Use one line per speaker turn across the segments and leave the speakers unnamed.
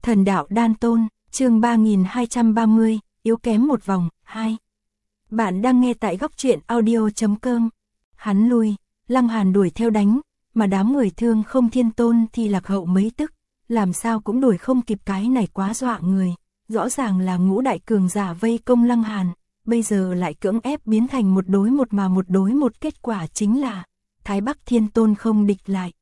Thần đạo đan tôn, chương 3230, yếu kém một vòng, 2. Bạn đang nghe tại góc truyện audio.com. Hắn lui, Lăng Hàn đuổi theo đánh, mà đám người Thương Không Thiên Tôn thì lạc hậu mấy tức, làm sao cũng đuổi không kịp, cái này quá dọa người. Rõ ràng là ngũ đại cường giả vây công Lăng Hàn, bây giờ lại cưỡng ép biến thành một đối một, mà một đối một kết quả chính là Thái Bắc Thiên Tôn không địch lại.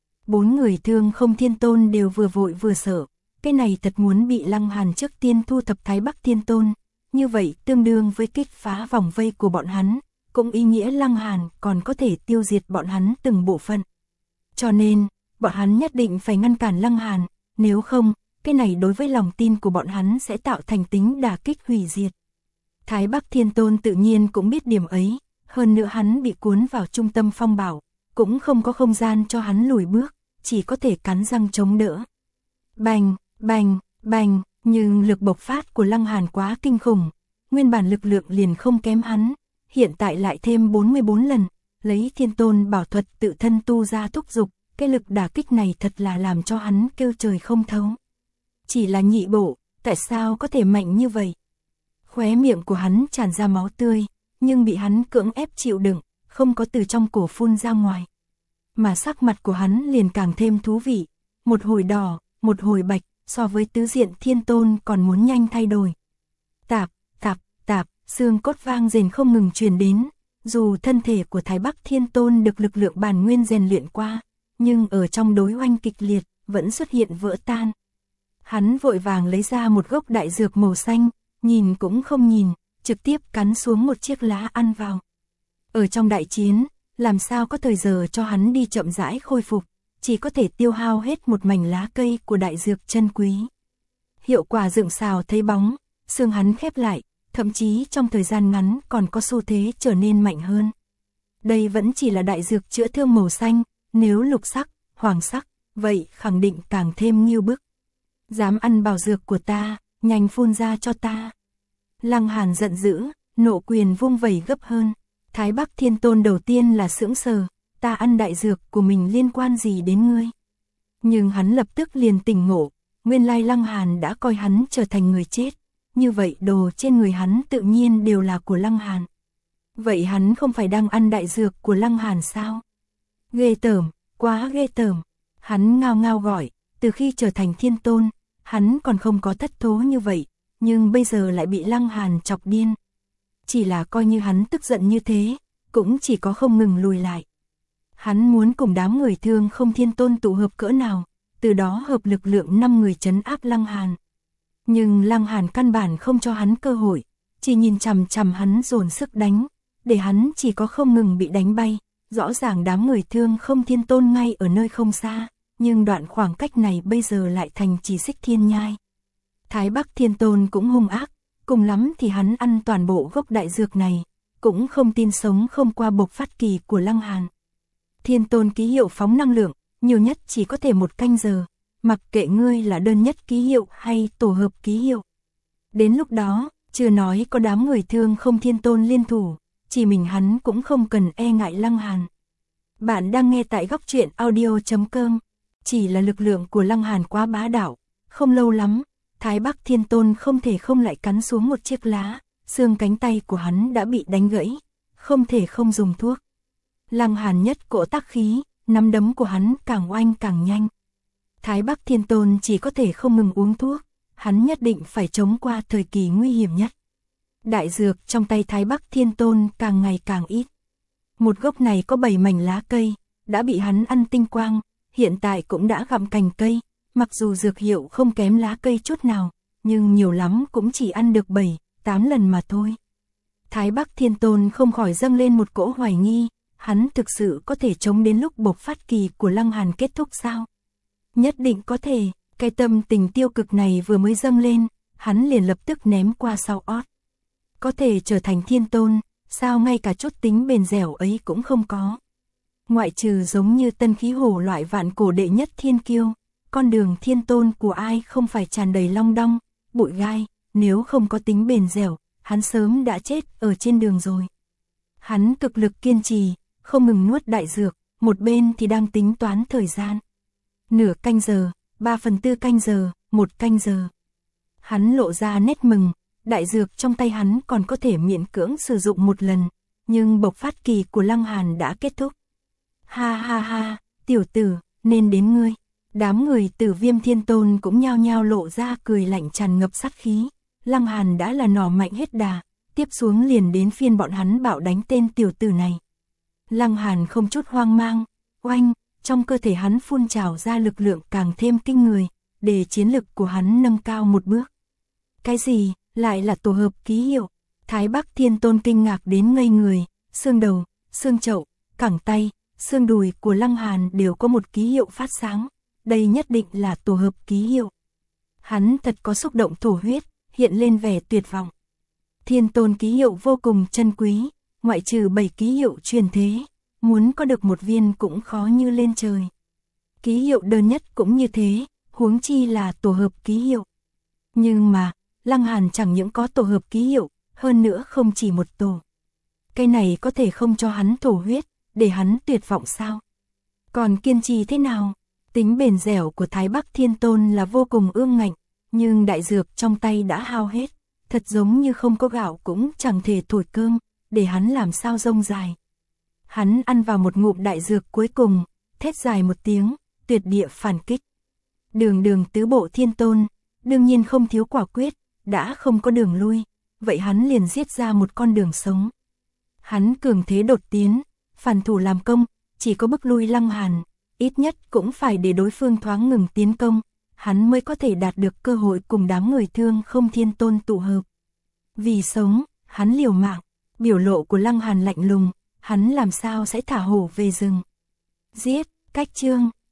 4 người Thương Không Thiên Tôn đều vừa vội vừa sợ, cái này thật muốn bị Lăng Hàn trước tiên thu thập Thái Bắc Thiên Tôn, như vậy tương đương với kích phá vòng vây của bọn hắn, cũng ý nghĩa Lăng Hàn còn có thể tiêu diệt bọn hắn từng bộ phận. Cho nên, bọn hắn nhất định phải ngăn cản Lăng Hàn, nếu không, cái này đối với lòng tin của bọn hắn sẽ tạo thành tính đả kích hủy diệt. Thái Bắc Thiên Tôn tự nhiên cũng biết điểm ấy, hơn nữa hắn bị cuốn vào trung tâm phong bảo, cũng không có không gian cho hắn lùi bước, chỉ có thể cắn răng chống đỡ. Bành, bành, bành, nhưng lực bộc phát của Lăng Hàn quá kinh khủng, nguyên bản lực lượng liền không kém hắn, hiện tại lại thêm 44 lần, lấy Thiên Tôn bảo thuật tự thân tu ra thúc dục, cái lực đả kích này thật là làm cho hắn kêu trời không thấu. Chỉ là nhị bộ, tại sao có thể mạnh như vậy? Khóe miệng của hắn tràn ra máu tươi, nhưng bị hắn cưỡng ép chịu đựng, không có từ trong cổ phun ra ngoài. Mà sắc mặt của hắn liền càng thêm thú vị, một hồi đỏ, một hồi bạch, so với tứ diện Thiên Tôn còn muốn nhanh thay đổi. Tạp, tạp, tạp, xương cốt vang rền không ngừng truyền đến, dù thân thể của Thái Bắc Thiên Tôn được lực lượng bản nguyên rèn luyện qua, nhưng ở trong đối oanh kịch liệt, vẫn xuất hiện vỡ tan. Hắn vội vàng lấy ra một gốc đại dược màu xanh, nhìn cũng không nhìn, trực tiếp cắn xuống một chiếc lá ăn vào. Ở trong đại chiến, làm sao có thời giờ cho hắn đi chậm rãi khôi phục, chỉ có thể tiêu hao hết một mảnh lá cây của đại dược chân quý. Hiệu quả dựng xào thấy bóng, xương hắn khép lại, thậm chí trong thời gian ngắn còn có xu thế trở nên mạnh hơn. Đây vẫn chỉ là đại dược chữa thương màu xanh, nếu lục sắc, hoàng sắc, vậy khẳng định càng thêm nghiêu bức. Dám ăn bảo dược của ta, nhanh phun ra cho ta. Lăng Hàn giận dữ, nộ quyền vung vẩy gấp hơn. Thái Bắc Thiên Tôn đầu tiên là sững sờ, ta ăn đại dược của mình liên quan gì đến ngươi? Nhưng hắn lập tức liền tỉnh ngộ, nguyên lai Lăng Hàn đã coi hắn trở thành người chết, như vậy đồ trên người hắn tự nhiên đều là của Lăng Hàn. Vậy hắn không phải đang ăn đại dược của Lăng Hàn sao? Ghê tởm, quá ghê tởm. Hắn ngao ngao gọi, từ khi trở thành Thiên Tôn, hắn còn không có thất thố như vậy, nhưng bây giờ lại bị Lăng Hàn chọc điên. Chỉ là coi như hắn tức giận như thế, cũng chỉ có không ngừng lùi lại. Hắn muốn cùng đám người Thương Không Thiên Tôn tụ hợp cỡ nào, từ đó hợp lực lượng 5 người trấn áp Lăng Hàn. Nhưng Lăng Hàn căn bản không cho hắn cơ hội, chỉ nhìn chằm chằm hắn dồn sức đánh, để hắn chỉ có không ngừng bị đánh bay. Rõ ràng đám người Thương Không Thiên Tôn ngay ở nơi không xa, nhưng đoạn khoảng cách này bây giờ lại thành chỉ xích thiên nhai. Thái Bắc Thiên Tôn cũng hung ác, cùng lắm thì hắn ăn toàn bộ gốc đại dược này, cũng không tin sống không qua bộc phát kỳ của Lăng Hàn. Thiên Tôn ký hiệu phóng năng lượng, nhiều nhất chỉ có thể 1 canh giờ, mặc kệ ngươi là đơn nhất ký hiệu hay tổ hợp ký hiệu. Đến lúc đó, chưa nói có đám người Thương Không Thiên Tôn liên thủ, chỉ mình hắn cũng không cần e ngại Lăng Hàn. Bạn đang nghe tại góc truyện audio.com, chỉ là lực lượng của Lăng Hàn quá bá đạo, không lâu lắm, Thái Bắc Thiên Tôn không thể không lại cắn xuống một chiếc lá, xương cánh tay của hắn đã bị đánh gãy, không thể không dùng thuốc. Lăng Hàn nhất cỗ tác khí, nắm đấm của hắn càng oanh càng nhanh. Thái Bắc Thiên Tôn chỉ có thể không ngừng uống thuốc, hắn nhất định phải chống qua thời kỳ nguy hiểm nhất. Đại dược trong tay Thái Bắc Thiên Tôn càng ngày càng ít. Một gốc này có 7 mảnh lá cây, đã bị hắn ăn tinh quang, hiện tại cũng đã gặm cành cây, mặc dù dược hiệu không kém lá cây chút nào, nhưng nhiều lắm cũng chỉ ăn được 7-8 lần mà thôi. Thái Bắc Thiên Tôn không khỏi dâng lên một cỗ hoài nghi, hắn thực sự có thể chống đến lúc bộc phát kỳ của Lăng Hàn kết thúc sao? Nhất định có thể, cái tâm tình tiêu cực này vừa mới dâng lên, hắn liền lập tức ném qua sau ót. Có thể trở thành Thiên Tôn, sao ngay cả chút tính bền dẻo ấy cũng không có. Ngoại trừ giống như Tân Khí Hổ loại vạn cổ đệ nhất thiên kiêu, con đường Thiên Tôn của ai không phải tràn đầy long đong, bụi gai, nếu không có tính bền dẻo, hắn sớm đã chết ở trên đường rồi. Hắn cực lực kiên trì, không ngừng nuốt đại dược, một bên thì đang tính toán thời gian. Nửa canh giờ, 3/4 canh giờ, 1 canh giờ. Hắn lộ ra nét mừng, đại dược trong tay hắn còn có thể miễn cưỡng sử dụng một lần, nhưng bộc phát kỳ của Lăng Hàn đã kết thúc. Ha ha ha, tiểu tử, nên đến ngươi. Đám người Tử Viêm Thiên Tôn cũng nhao nhao lộ ra cười lạnh tràn ngập sát khí. Lăng Hàn đã là nỏ mạnh hết đà, tiếp xuống liền đến phiên bọn hắn bạo đánh tên tiểu tử này. Lăng Hàn không chút hoang mang, oanh, trong cơ thể hắn phun trào ra lực lượng càng thêm kinh người, để chiến lực của hắn nâng cao một bước. Cái gì, lại là tổ hợp ký hiệu? Thái Bắc Thiên Tôn kinh ngạc đến ngây người, xương đầu, xương chậu, cẳng tay, xương đùi của Lăng Hàn đều có một ký hiệu phát sáng, đây nhất định là tổ hợp ký hiệu. Hắn thật có xúc động thổ huyết, hiện lên vẻ tuyệt vọng. Thiên Tôn ký hiệu vô cùng chân quý, ngoại trừ 7 ký hiệu truyền thế, muốn có được một viên cũng khó như lên trời. Ký hiệu đơn nhất cũng như thế, huống chi là tổ hợp ký hiệu. Nhưng mà, Lăng Hàn chẳng những có tổ hợp ký hiệu, hơn nữa không chỉ một tổ. Cái này có thể không cho hắn thổ huyết, để hắn tuyệt vọng sao? Còn kiên trì thế nào? Tính bền dẻo của Thái Bắc Thiên Tôn là vô cùng ương ngạnh, nhưng đại dược trong tay đã hao hết, thật giống như không có gạo cũng chẳng thể thổi cơm, để hắn làm sao rông dài. Hắn ăn vào một ngụm đại dược cuối cùng, thét dài một tiếng, tuyệt địa phản kích. Đường tứ bộ Thiên Tôn, đương nhiên không thiếu quả quyết, đã không có đường lui, vậy hắn liền giết ra một con đường sống. Hắn cường thế đột tiến, phản thủ làm công, chỉ có bức lui Lăng Hàn, ít nhất cũng phải để đối phương thoáng ngừng tiến công, hắn mới có thể đạt được cơ hội cùng đám người Thương Không Thiên Tôn tụ hợp. Vì sống, hắn liều mạng, biểu lộ của Lăng Hàn lạnh lùng, hắn làm sao sẽ thả hổ về rừng. Giết, cách chương.